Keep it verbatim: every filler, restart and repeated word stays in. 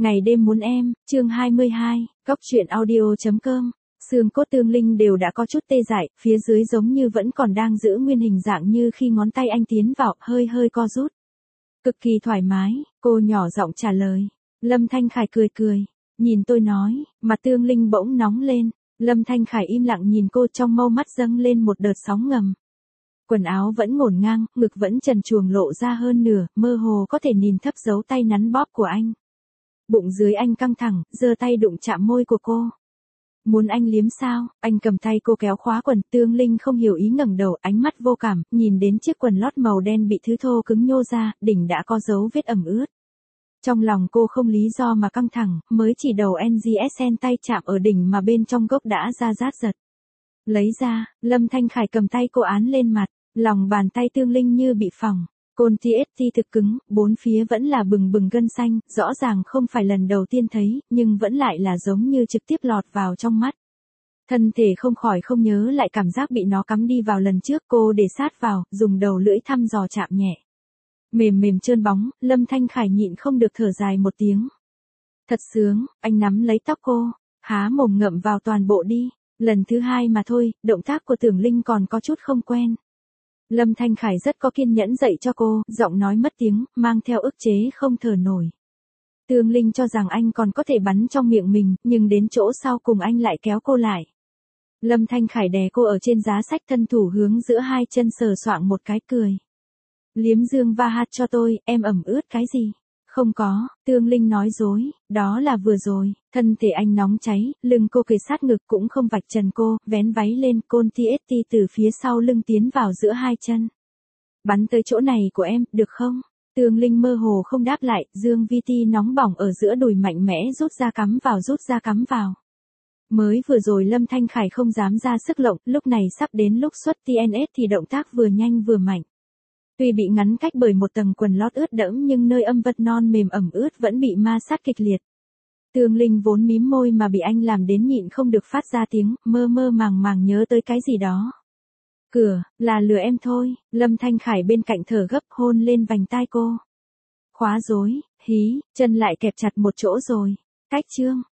Ngày đêm muốn em, chương hai mươi hai, góc truyện audio.com. Xương cốt Tương Linh đều đã có chút tê dại, phía dưới giống như vẫn còn đang giữ nguyên hình dạng như khi ngón tay anh tiến vào, hơi hơi co rút. Cực kỳ thoải mái, cô nhỏ giọng trả lời. Lâm Thanh Khải cười cười, nhìn tôi nói, mặt Tương Linh bỗng nóng lên. Lâm Thanh Khải im lặng nhìn cô, trong mâu mắt dâng lên một đợt sóng ngầm. Quần áo vẫn ngổn ngang, ngực vẫn trần truồng lộ ra hơn nửa, mơ hồ có thể nhìn thấp dấu tay nắn bóp của anh. Bụng dưới anh căng thẳng, giơ tay đụng chạm môi của cô. Muốn anh liếm sao? Anh cầm tay cô kéo khóa quần. Tương Linh không hiểu ý ngẩng đầu, ánh mắt vô cảm, nhìn đến chiếc quần lót màu đen bị thứ thô cứng nhô ra, đỉnh đã có dấu vết ẩm ướt. Trong lòng cô không lý do mà căng thẳng, mới chỉ đầu en giê ét en tay chạm ở đỉnh mà bên trong gốc đã ra rát giật. Lấy ra, Lâm Thanh Khải cầm tay cô án lên mặt, lòng bàn tay Tương Linh như bị phỏng. Côn tê ét tê thực cứng, bốn phía vẫn là bừng bừng gân xanh, rõ ràng không phải lần đầu tiên thấy, nhưng vẫn lại là giống như trực tiếp lọt vào trong mắt. Thân thể không khỏi không nhớ lại cảm giác bị nó cắm đi vào lần trước, cô để sát vào, dùng đầu lưỡi thăm dò chạm nhẹ. Mềm mềm trơn bóng, Lâm Thanh Khải nhịn không được thở dài một tiếng. Thật sướng, anh nắm lấy tóc cô, há mồm ngậm vào toàn bộ đi, lần thứ hai mà thôi, động tác của Tưởng Linh còn có chút không quen. Lâm Thanh Khải rất có kiên nhẫn dạy cho cô, giọng nói mất tiếng, mang theo ức chế không thở nổi. Tương Linh cho rằng anh còn có thể bắn trong miệng mình, nhưng đến chỗ sau cùng anh lại kéo cô lại. Lâm Thanh Khải đè cô ở trên giá sách, thân thủ hướng giữa hai chân sờ soạng một cái, cười. Liếm dương va hạt cho tôi, em ẩm ướt cái gì? Không có, Tương Linh nói dối, đó là vừa rồi. Thân thể anh nóng cháy, lưng cô kề sát ngực, cũng không vạch trần cô, vén váy lên, Côn tê ét tê từ phía sau lưng tiến vào giữa hai chân. Bắn tới chỗ này của em, được không? Tương Linh mơ hồ không đáp lại, dương vi ti nóng bỏng ở giữa đùi mạnh mẽ rút ra cắm vào rút ra cắm vào. Mới vừa rồi Lâm Thanh Khải không dám ra sức lộng, lúc này sắp đến lúc xuất tê en ét thì động tác vừa nhanh vừa mạnh. Tuy bị ngắn cách bởi một tầng quần lót ướt đẫm nhưng nơi âm vật non mềm ẩm ướt vẫn bị ma sát kịch liệt. Tương Linh vốn mím môi mà bị anh làm đến nhịn không được phát ra tiếng, mơ mơ màng màng nhớ tới cái gì đó. Cửa, là lừa em thôi, Lâm Thanh Khải bên cạnh thở gấp, hôn lên vành tai cô. Khóa rối, hí, chân lại kẹp chặt một chỗ rồi. Cách chương,